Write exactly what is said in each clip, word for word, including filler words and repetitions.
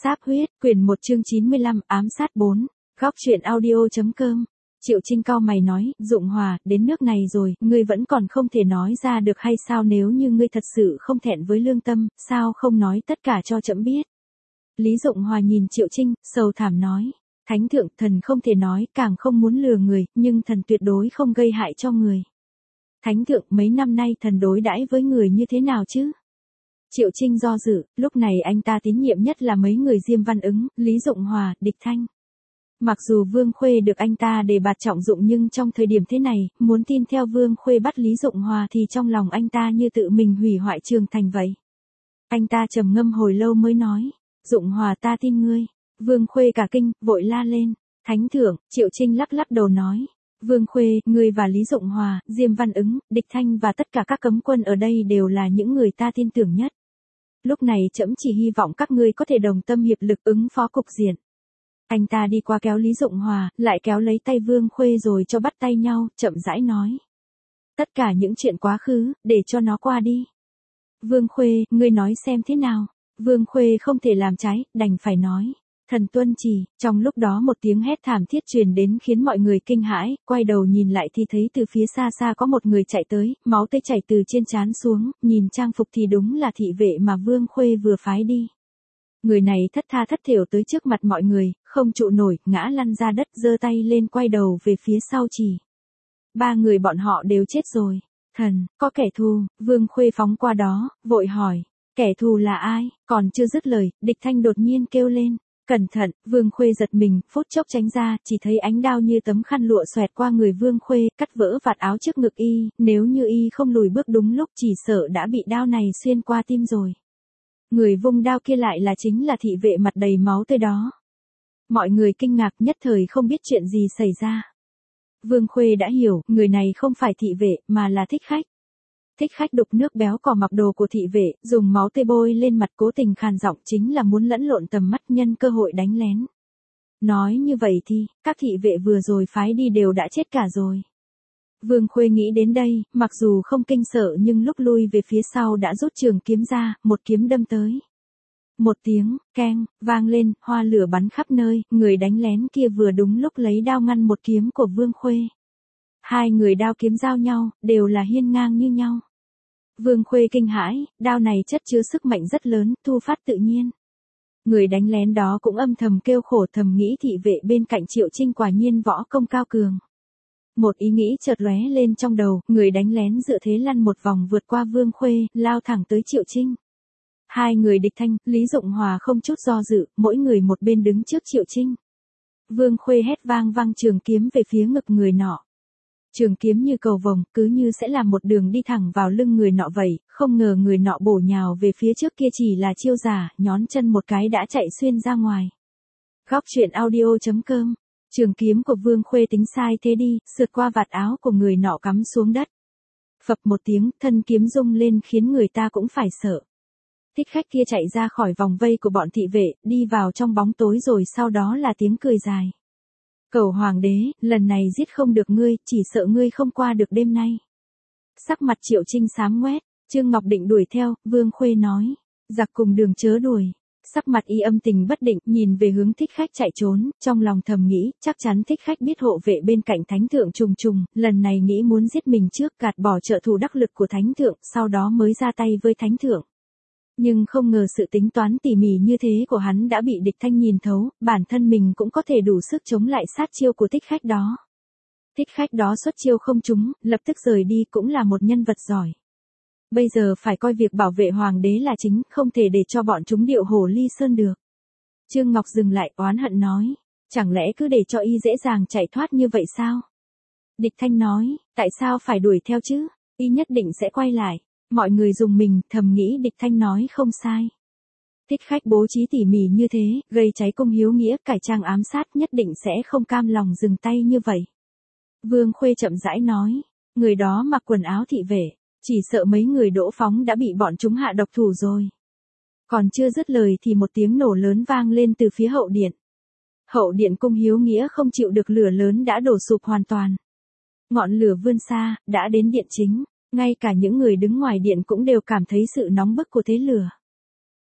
Sáp huyết, quyển một chương chín mươi lăm, ám sát bốn. Góc truyện audio.com. Triệu Trinh cau mày nói, Dụng Hòa, đến nước này rồi, ngươi vẫn còn không thể nói ra được hay sao? Nếu như ngươi thật sự không thẹn với lương tâm, sao không nói tất cả cho trẫm biết? Lý Dụng Hòa nhìn Triệu Trinh, sầu thảm nói, Thánh thượng, thần không thể nói, càng không muốn lừa người, nhưng thần tuyệt đối không gây hại cho người. Thánh thượng, mấy năm nay thần đối đãi với người như thế nào chứ? Triệu Trinh do dự, lúc này anh ta tín nhiệm nhất là mấy người Diêm Văn Ứng, Lý Dụng Hòa, Địch Thanh. Mặc dù Vương Khuê được anh ta đề bạt trọng dụng nhưng trong thời điểm thế này, muốn tin theo Vương Khuê bắt Lý Dụng Hòa thì trong lòng anh ta như tự mình hủy hoại Trường Thành vậy. Anh ta trầm ngâm hồi lâu mới nói, Dụng Hòa, ta tin ngươi. Vương Khuê cả kinh, vội la lên, Thánh thượng. Triệu Trinh lắc lắc đầu nói, Vương Khuê, ngươi và Lý Dụng Hòa, Diêm Văn Ứng, Địch Thanh và tất cả các cấm quân ở đây đều là những người ta tin tưởng nhất. Lúc này trẫm chỉ hy vọng các ngươi có thể đồng tâm hiệp lực ứng phó cục diện. Anh ta đi qua kéo Lý Dụng Hòa, lại kéo lấy tay Vương Khuê rồi cho bắt tay nhau, chậm rãi nói. Tất cả những chuyện quá khứ, để cho nó qua đi. Vương Khuê, ngươi nói xem thế nào? Vương Khuê không thể làm trái, đành phải nói. Thần tuân chỉ. Trong lúc đó một tiếng hét thảm thiết truyền đến khiến mọi người kinh hãi, quay đầu nhìn lại thì thấy từ phía xa xa có một người chạy tới, máu tươi chảy từ trên trán xuống, nhìn trang phục thì đúng là thị vệ mà Vương Khuê vừa phái đi. Người này thất tha thất thểu tới trước mặt mọi người, không trụ nổi, ngã lăn ra đất, giơ tay lên quay đầu về phía sau chỉ. Ba người bọn họ đều chết rồi. Thần, có kẻ thù. Vương Khuê phóng qua đó, vội hỏi, kẻ thù là ai? Còn chưa dứt lời, Địch Thanh đột nhiên kêu lên. Cẩn thận. Vương Khuê giật mình, phút chốc tránh ra, chỉ thấy ánh đao như tấm khăn lụa xoẹt qua người Vương Khuê, cắt vỡ vạt áo trước ngực y, nếu như y không lùi bước đúng lúc chỉ sợ đã bị đao này xuyên qua tim rồi. Người vung đao kia lại là chính là thị vệ mặt đầy máu tươi đó. Mọi người kinh ngạc nhất thời không biết chuyện gì xảy ra. Vương Khuê đã hiểu, người này không phải thị vệ, mà là thích khách. Thích khách đục nước béo cò mặc đồ của thị vệ, dùng máu tươi bôi lên mặt, cố tình khàn giọng, chính là muốn lẫn lộn tầm mắt nhân cơ hội đánh lén. Nói như vậy thì, các thị vệ vừa rồi phái đi đều đã chết cả rồi. Vương Khuê nghĩ đến đây, mặc dù không kinh sợ nhưng lúc lui về phía sau đã rút trường kiếm ra, một kiếm đâm tới. Một tiếng, keng, vang lên, hoa lửa bắn khắp nơi, người đánh lén kia vừa đúng lúc lấy đao ngăn một kiếm của Vương Khuê. Hai người đao kiếm giao nhau, đều là hiên ngang như nhau. Vương Khuê kinh hãi, đao này chất chứa sức mạnh rất lớn, thu phát tự nhiên. Người đánh lén đó cũng âm thầm kêu khổ, thầm nghĩ thị vệ bên cạnh Triệu Trinh quả nhiên võ công cao cường. Một ý nghĩ chợt lóe lên trong đầu, người đánh lén dựa thế lăn một vòng vượt qua Vương Khuê, lao thẳng tới Triệu Trinh. Hai người Địch Thanh, Lý Dụng Hòa không chút do dự, mỗi người một bên đứng trước Triệu Trinh. Vương Khuê hét vang vang trường kiếm về phía ngực người nọ. Trường kiếm như cầu vồng, cứ như sẽ làm một đường đi thẳng vào lưng người nọ vậy, không ngờ người nọ bổ nhào về phía trước kia chỉ là chiêu giả, nhón chân một cái đã chạy xuyên ra ngoài. Góc truyện audio.com. Trường kiếm của Vương Khuê tính sai thế đi, sượt qua vạt áo của người nọ cắm xuống đất. Phập một tiếng, thân kiếm rung lên khiến người ta cũng phải sợ. Thích khách kia chạy ra khỏi vòng vây của bọn thị vệ, đi vào trong bóng tối rồi sau đó là tiếng cười dài. Cầu hoàng đế, lần này giết không được ngươi, chỉ sợ ngươi không qua được đêm nay. Sắc mặt Triệu Trinh xám ngoét, Trương Ngọc định đuổi theo, Vương Khuê nói, giặc cùng đường chớ đuổi. Sắc mặt y âm tình bất định, nhìn về hướng thích khách chạy trốn, trong lòng thầm nghĩ, chắc chắn thích khách biết hộ vệ bên cạnh thánh thượng trùng trùng, lần này nghĩ muốn giết mình trước, gạt bỏ trợ thủ đắc lực của thánh thượng, sau đó mới ra tay với thánh thượng. Nhưng không ngờ sự tính toán tỉ mỉ như thế của hắn đã bị Địch Thanh nhìn thấu, bản thân mình cũng có thể đủ sức chống lại sát chiêu của thích khách đó. Thích khách đó xuất chiêu không trúng, lập tức rời đi, cũng là một nhân vật giỏi. Bây giờ phải coi việc bảo vệ hoàng đế là chính, không thể để cho bọn chúng điệu hổ ly sơn được. Trương Ngọc dừng lại, oán hận nói, chẳng lẽ cứ để cho y dễ dàng chạy thoát như vậy sao? Địch Thanh nói, tại sao phải đuổi theo chứ, y nhất định sẽ quay lại. Mọi người dùng mình, thầm nghĩ Địch Thanh nói không sai. Thích khách bố trí tỉ mỉ như thế, gây cháy công hiếu nghĩa, cải trang ám sát, nhất định sẽ không cam lòng dừng tay như vậy. Vương Khuê chậm rãi nói, người đó mặc quần áo thị vệ, chỉ sợ mấy người Đỗ Phóng đã bị bọn chúng hạ độc thủ rồi. Còn chưa dứt lời thì một tiếng nổ lớn vang lên từ phía hậu điện. Hậu điện cung hiếu nghĩa không chịu được lửa lớn đã đổ sụp hoàn toàn. Ngọn lửa vươn xa, đã đến điện chính. Ngay cả những người đứng ngoài điện cũng đều cảm thấy sự nóng bức của thế lửa.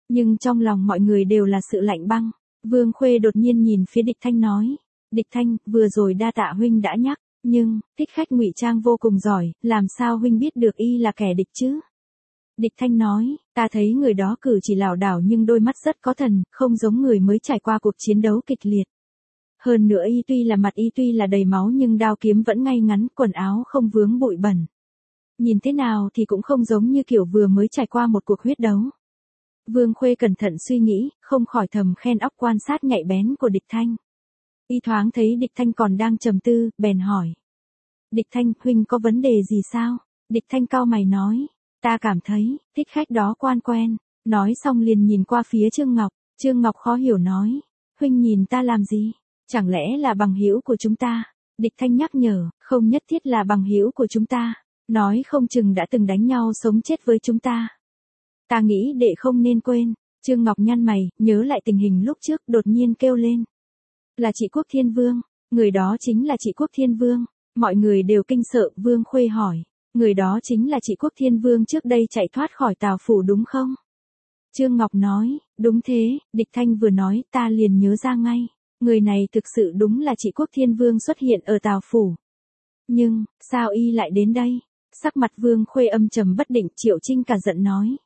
Nhưng trong lòng mọi người đều là sự lạnh băng. Vương Khuê đột nhiên nhìn phía Địch Thanh nói. Địch Thanh, vừa rồi đa tạ huynh đã nhắc, nhưng, thích khách ngụy trang vô cùng giỏi, làm sao huynh biết được y là kẻ địch chứ? Địch Thanh nói, ta thấy người đó cử chỉ lảo đảo nhưng đôi mắt rất có thần, không giống người mới trải qua cuộc chiến đấu kịch liệt. Hơn nữa y tuy là mặt y tuy là đầy máu nhưng đao kiếm vẫn ngay ngắn, quần áo không vướng bụi bẩn. Nhìn thế nào thì cũng không giống như kiểu vừa mới trải qua một cuộc huyết đấu. Vương Khuê cẩn thận suy nghĩ, không khỏi thầm khen óc quan sát nhạy bén của Địch Thanh. Y thoáng thấy Địch Thanh còn đang trầm tư, bèn hỏi. Địch Thanh, huynh có vấn đề gì sao? Địch Thanh cau mày nói. Ta cảm thấy, thích khách đó quan quen. Nói xong liền nhìn qua phía Trương Ngọc. Trương Ngọc khó hiểu nói. Huynh nhìn ta làm gì? Chẳng lẽ là bằng hữu của chúng ta? Địch Thanh nhắc nhở, không nhất thiết là bằng hữu của chúng ta. Nói không chừng đã từng đánh nhau sống chết với chúng ta. Ta nghĩ đệ không nên quên. Trương Ngọc nhăn mày, nhớ lại tình hình lúc trước, đột nhiên kêu lên. Là chị Quốc Thiên Vương. Người đó chính là chị Quốc Thiên Vương. Mọi người đều kinh sợ. Vương Khuê hỏi. Người đó chính là chị Quốc Thiên Vương trước đây chạy thoát khỏi Tào Phủ đúng không? Trương Ngọc nói. Đúng thế. Địch Thanh vừa nói ta liền nhớ ra ngay. Người này thực sự đúng là chị Quốc Thiên Vương xuất hiện ở Tào Phủ. Nhưng, sao y lại đến đây? Sắc mặt Vương Khuê âm trầm bất định. Triệu Trinh cả giận nói.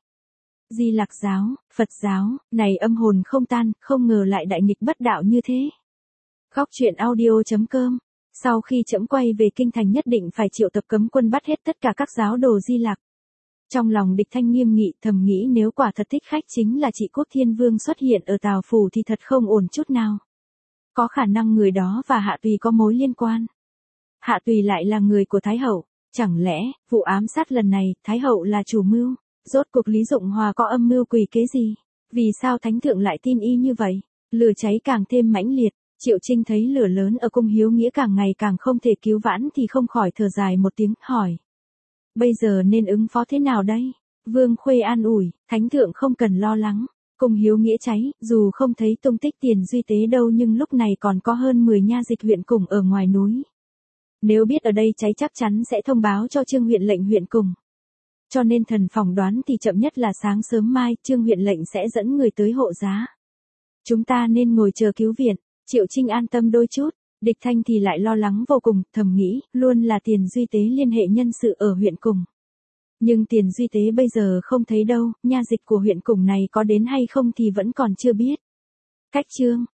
Di Lặc giáo, Phật giáo, này âm hồn không tan, không ngờ lại đại nghịch bất đạo như thế. Góc truyện audio chấm com. Sau khi trẫm quay về kinh thành nhất định phải triệu tập cấm quân bắt hết tất cả các giáo đồ Di Lặc. Trong lòng Địch Thanh nghiêm nghị thầm nghĩ nếu quả thật thích khách chính là chị Quốc Thiên Vương xuất hiện ở Tào Phủ thì thật không ổn chút nào. Có khả năng người đó và Hạ Tùy có mối liên quan. Hạ Tùy lại là người của Thái Hậu. Chẳng lẽ, vụ ám sát lần này, Thái Hậu là chủ mưu? Rốt cuộc Lý Dụng Hòa có âm mưu quỷ kế gì? Vì sao Thánh Thượng lại tin y như vậy? Lửa cháy càng thêm mãnh liệt. Triệu Trinh thấy lửa lớn ở cung Hiếu Nghĩa càng ngày càng không thể cứu vãn thì không khỏi thở dài một tiếng, hỏi. Bây giờ nên ứng phó thế nào đây? Vương Khuê an ủi, Thánh Thượng không cần lo lắng. Cung Hiếu Nghĩa cháy, dù không thấy tung tích Tiền Duy Tế đâu nhưng lúc này còn có hơn mười nha dịch huyện cùng ở ngoài núi. Nếu biết ở đây cháy chắc chắn sẽ thông báo cho Trương huyện lệnh huyện cùng. Cho nên thần phỏng đoán thì chậm nhất là sáng sớm mai, Trương huyện lệnh sẽ dẫn người tới hộ giá. Chúng ta nên ngồi chờ cứu viện. Triệu Trinh an tâm đôi chút, Địch Thanh thì lại lo lắng vô cùng, thầm nghĩ, luôn là Tiền Duy Tế liên hệ nhân sự ở huyện cùng. Nhưng Tiền Duy Tế bây giờ không thấy đâu, nha dịch của huyện cùng này có đến hay không thì vẫn còn chưa biết. Cách chương